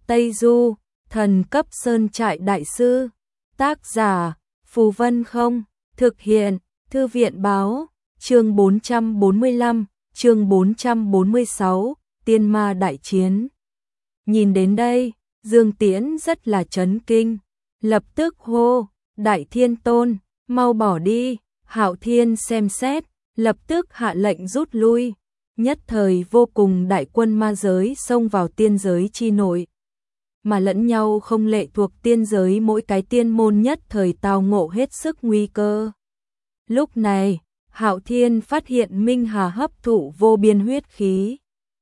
Tây Du, thần cấp sơn trại đại sư. Tác giả, Phù Vân Không. Thực hiện, Thư viện báo. Chương 445, chương 446, Tiên Ma đại chiến. Nhìn đến đây, Dương Tiễn rất là chấn kinh, lập tức hô, Đại Thiên Tôn, mau bỏ đi. Hạo Thiên xem xét, lập tức hạ lệnh rút lui. Nhất thời vô cùng đại quân ma giới xông vào tiên giới chi nội, mà lẫn nhau không lệ thuộc tiên giới, mỗi cái tiên môn nhất thời tao ngộ hết sức nguy cơ. Lúc này, Hạo Thiên phát hiện Minh Hà hấp thụ vô biên huyết khí.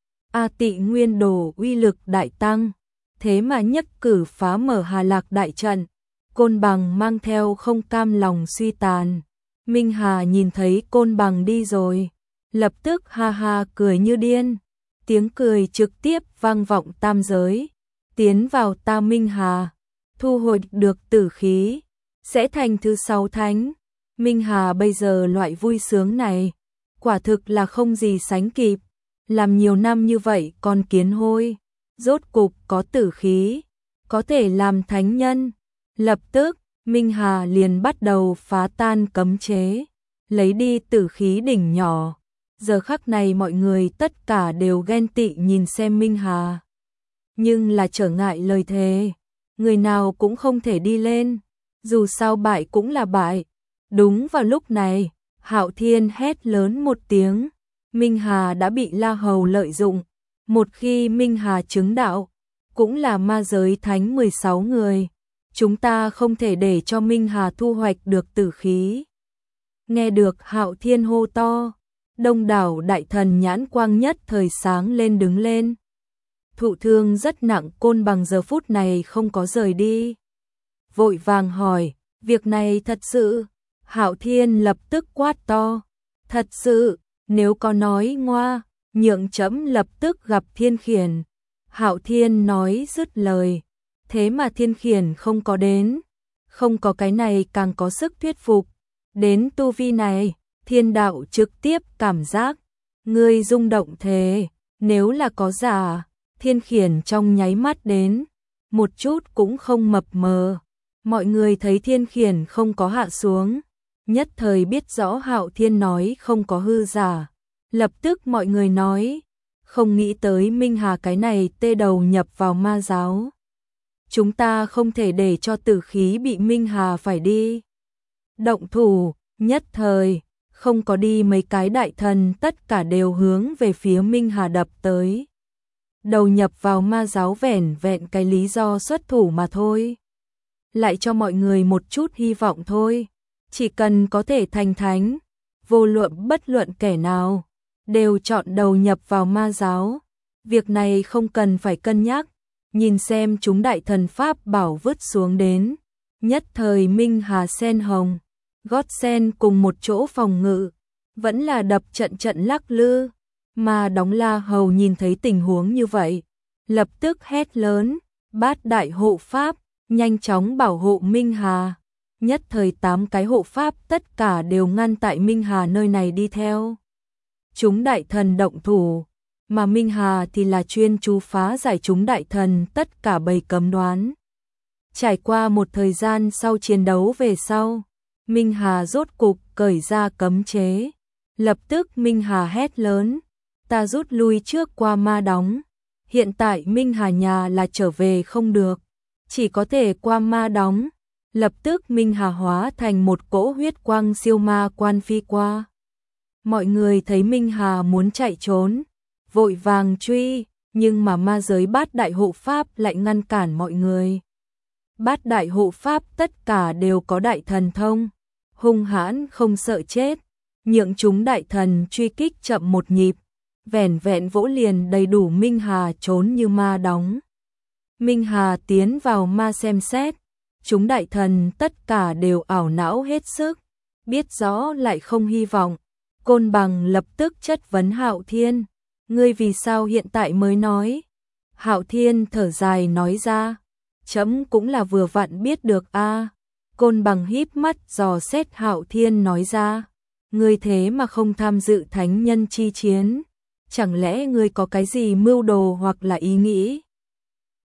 A Tị Nguyên Đồ uy lực đại tăng, thế mà nhất cử phá mở Hà Lạc đại trận. Côn Bằng mang theo không cam lòng suy tàn. Minh Hà nhìn thấy Côn Bằng đi rồi, lập tức ha ha cười như điên. Tiếng cười trực tiếp vang vọng tam giới. Tiến vào ta Minh Hà, thu hồi được tử khí, sẽ thành thứ 6 thánh. Minh Hà bây giờ loại vui sướng này, quả thực là không gì sánh kịp. Làm nhiều năm như vậy con kiến hôi, rốt cục có tử khí, có thể làm thánh nhân. Lập tức, Minh Hà liền bắt đầu phá tan cấm chế, lấy đi tử khí đỉnh nhỏ. Giờ khắc này mọi người tất cả đều ghen tị nhìn xem Minh Hà. Nhưng là trở ngại lời thề, người nào cũng không thể đi lên, dù sao bại cũng là bại. Đúng vào lúc này, Hạo Thiên hét lớn một tiếng, Minh Hà đã bị La Hầu lợi dụng. Một khi Minh Hà chứng đạo, cũng là ma giới thánh 16 người, chúng ta không thể để cho Minh Hà thu hoạch được tử khí. Nghe được Hạo Thiên hô to, đông đảo đại thần nhãn quang nhất thời sáng lên đứng lên. Thụ thương rất nặng Côn Bằng giờ phút này không có rời đi, vội vàng hỏi, việc này thật sự? Hạo Thiên lập tức quát to, thật sự, nếu có nói ngoa, nhượng trẫm lập tức gặp Thiên Khiển. Hạo Thiên nói dứt lời, thế mà Thiên Khiển không có đến, không có cái này càng có sức thuyết phục. Đến tu vi này, thiên đạo trực tiếp cảm giác, ngươi rung động thế, nếu là có giả, Thiên Khiển trong nháy mắt đến, một chút cũng không mập mờ. Mọi người thấy Thiên Khiển không có hạ xuống, nhất thời biết rõ Hạo Thiên nói không có hư giả. Lập tức mọi người nói, không nghĩ tới Minh Hà cái này tê đầu nhập vào ma giáo. Chúng ta không thể để cho tử khí bị Minh Hà phải đi động thủ. Nhất thời, không có đi mấy cái đại thần tất cả đều hướng về phía Minh Hà đập tới. Đầu nhập vào ma giáo vẻn vẹn cái lý do xuất thủ mà thôi, lại cho mọi người một chút hy vọng thôi. Chỉ cần có thể thành thánh, vô luận bất luận kẻ nào, đều chọn đầu nhập vào ma giáo. Việc này không cần phải cân nhắc, nhìn xem chúng đại thần pháp bảo vứt xuống đến. Nhất thời Minh Hà sen hồng, gót sen cùng một chỗ phòng ngự, vẫn là đập trận trận lắc lư. Mà đóng La Hầu nhìn thấy tình huống như vậy, lập tức hét lớn, Bát đại hộ pháp, nhanh chóng bảo hộ Minh Hà. Nhất thời 8 cái hộ pháp tất cả đều ngăn tại Minh Hà nơi này đi theo. Chúng đại thần động thủ, mà Minh Hà thì là chuyên chú phá giải chúng đại thần tất cả bầy cấm đoán. Trải qua một thời gian sau chiến đấu về sau, Minh Hà rốt cục cởi ra cấm chế. Lập tức Minh Hà hét lớn, ta rút lui trước qua ma đóng. Hiện tại Minh Hà nhà là trở về không được, chỉ có thể qua ma đóng. Lập tức Minh Hà hóa thành một cỗ huyết quang siêu ma quan phi qua. Mọi người thấy Minh Hà muốn chạy trốn, vội vàng truy, nhưng mà ma giới bát đại hộ pháp lại ngăn cản mọi người. Bát đại hộ pháp tất cả đều có đại thần thông, hung hãn không sợ chết, nhượng chúng đại thần truy kích chậm một nhịp, vẻn vẹn vỗ liền đầy đủ Minh Hà trốn như ma đóng. Minh Hà tiến vào ma xem xét, chúng đại thần tất cả đều ảo não hết sức, biết rõ lại không hy vọng. Côn Bằng lập tức chất vấn Hạo Thiên, ngươi vì sao hiện tại mới nói? Hạo Thiên thở dài nói ra, trẫm cũng là vừa vặn biết được a. Côn Bằng híp mắt dò xét Hạo Thiên nói ra, ngươi thế mà không tham dự thánh nhân chi chiến, chẳng lẽ ngươi có cái gì mưu đồ hoặc là ý nghĩ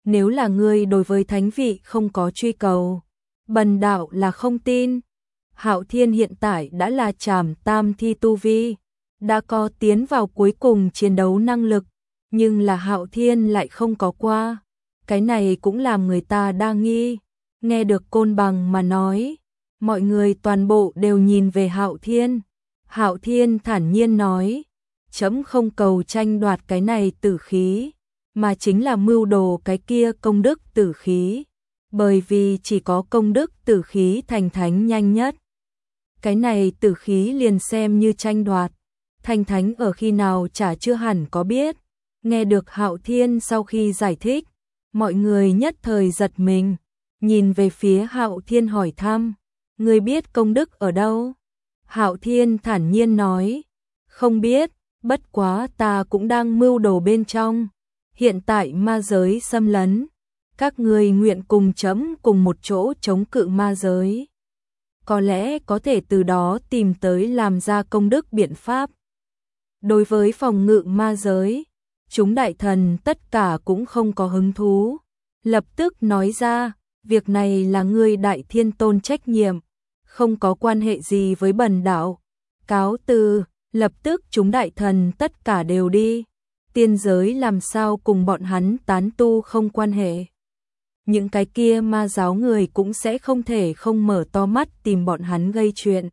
nếu là ngươi đối với thánh vị không có truy cầu, bần đạo là không tin. Hạo Thiên hiện tại đã là trảm tam thi tu vi, đã có tiến vào cuối cùng chiến đấu năng lực, nhưng là Hạo Thiên lại không có qua. Cái này cũng làm người ta đa nghi. Nghe được Côn Bằng mà nói, mọi người toàn bộ đều nhìn về Hạo Thiên. Hạo Thiên thản nhiên nói, chấm không cầu tranh đoạt cái này tử khí, mà chính là mưu đồ cái kia công đức tử khí, bởi vì chỉ có công đức tử khí thành thánh nhanh nhất. Cái này tử khí liền xem như tranh đoạt, thành thánh ở khi nào chả chưa hẳn có biết. Nghe được Hạo Thiên sau khi giải thích, mọi người nhất thời giật mình, nhìn về phía Hạo Thiên hỏi thăm, ngươi biết công đức ở đâu? Hạo Thiên thản nhiên nói, không biết, bất quá ta cũng đang mưu đồ bên trong. Hiện tại ma giới xâm lấn, các ngươi nguyện cùng chấm cùng một chỗ chống cự ma giới. Có lẽ có thể từ đó tìm tới làm ra công đức biện pháp. Đối với phòng ngự ma giới, chúng đại thần tất cả cũng không có hứng thú. Lập tức nói ra, việc này là ngươi Đại Thiên Tôn trách nhiệm, không có quan hệ gì với bần đạo. Cáo từ, lập tức chúng đại thần tất cả đều đi. Tiên giới làm sao cùng bọn hắn tán tu không quan hệ. Những cái kia ma giáo người cũng sẽ không thể không mở to mắt tìm bọn hắn gây chuyện.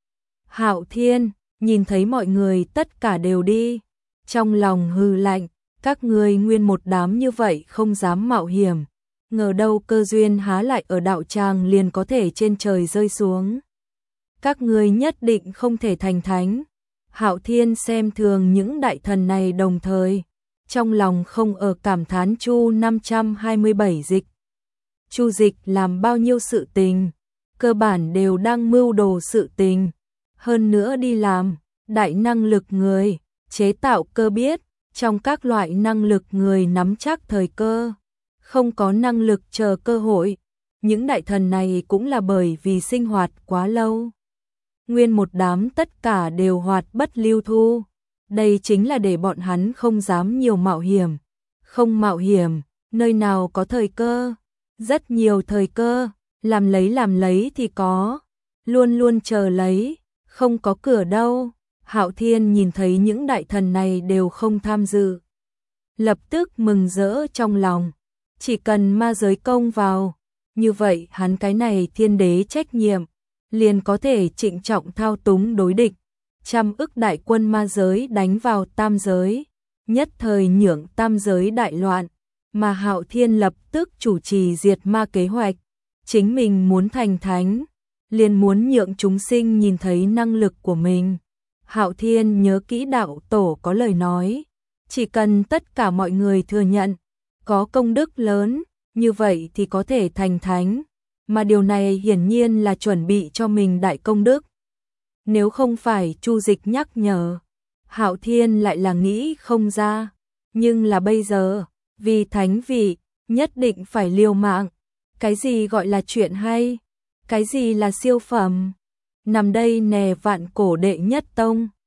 Hạo Thiên nhìn thấy mọi người tất cả đều đi, trong lòng hừ lạnh, các ngươi nguyên một đám như vậy không dám mạo hiểm, ngờ đâu cơ duyên há lại ở đạo tràng liền có thể trên trời rơi xuống. Các ngươi nhất định không thể thành thánh. Hạo Thiên xem thường những đại thần này, đồng thời trong lòng không ở cảm thán Chu 527 dịch. Chu dịch làm bao nhiêu sự tình, cơ bản đều đang mưu đồ sự tình, hơn nữa đi làm đại năng lực người, chế tạo cơ biết, trong các loại năng lực người nắm chắc thời cơ, không có năng lực chờ cơ hội. Những đại thần này cũng là bởi vì sinh hoạt quá lâu, nguyên một đám tất cả đều hoạt bất lưu thu. Đây chính là để bọn hắn không dám nhiều mạo hiểm. Không mạo hiểm, nơi nào có thời cơ? Rất nhiều thời cơ, làm lấy thì có, luôn luôn chờ lấy, không có cửa đâu. Hạo Thiên nhìn thấy những đại thần này đều không tham dự, lập tức mừng rỡ trong lòng. Chỉ cần ma giới công vào, như vậy hắn cái này thiên đế trách nhiệm liền có thể trịnh trọng thao túng đối địch. 100 ức đại quân ma giới đánh vào tam giới, nhất thời nhượng tam giới đại loạn, mà Hạo Thiên lập tức chủ trì diệt ma kế hoạch. Chính mình muốn thành thánh, liền muốn nhượng chúng sinh nhìn thấy năng lực của mình. Hạo Thiên nhớ kỹ đạo tổ có lời nói, chỉ cần tất cả mọi người thừa nhận, có công đức lớn, như vậy thì có thể thành thánh, mà điều này hiển nhiên là chuẩn bị cho mình đại công đức. Nếu không phải Chu dịch nhắc nhở, Hạo Thiên lại là nghĩ không ra, nhưng là bây giờ, vì thánh vị, nhất định phải liều mạng. Cái gì gọi là chuyện hay? Cái gì là siêu phẩm? Nằm đây nè vạn cổ đệ nhất tông.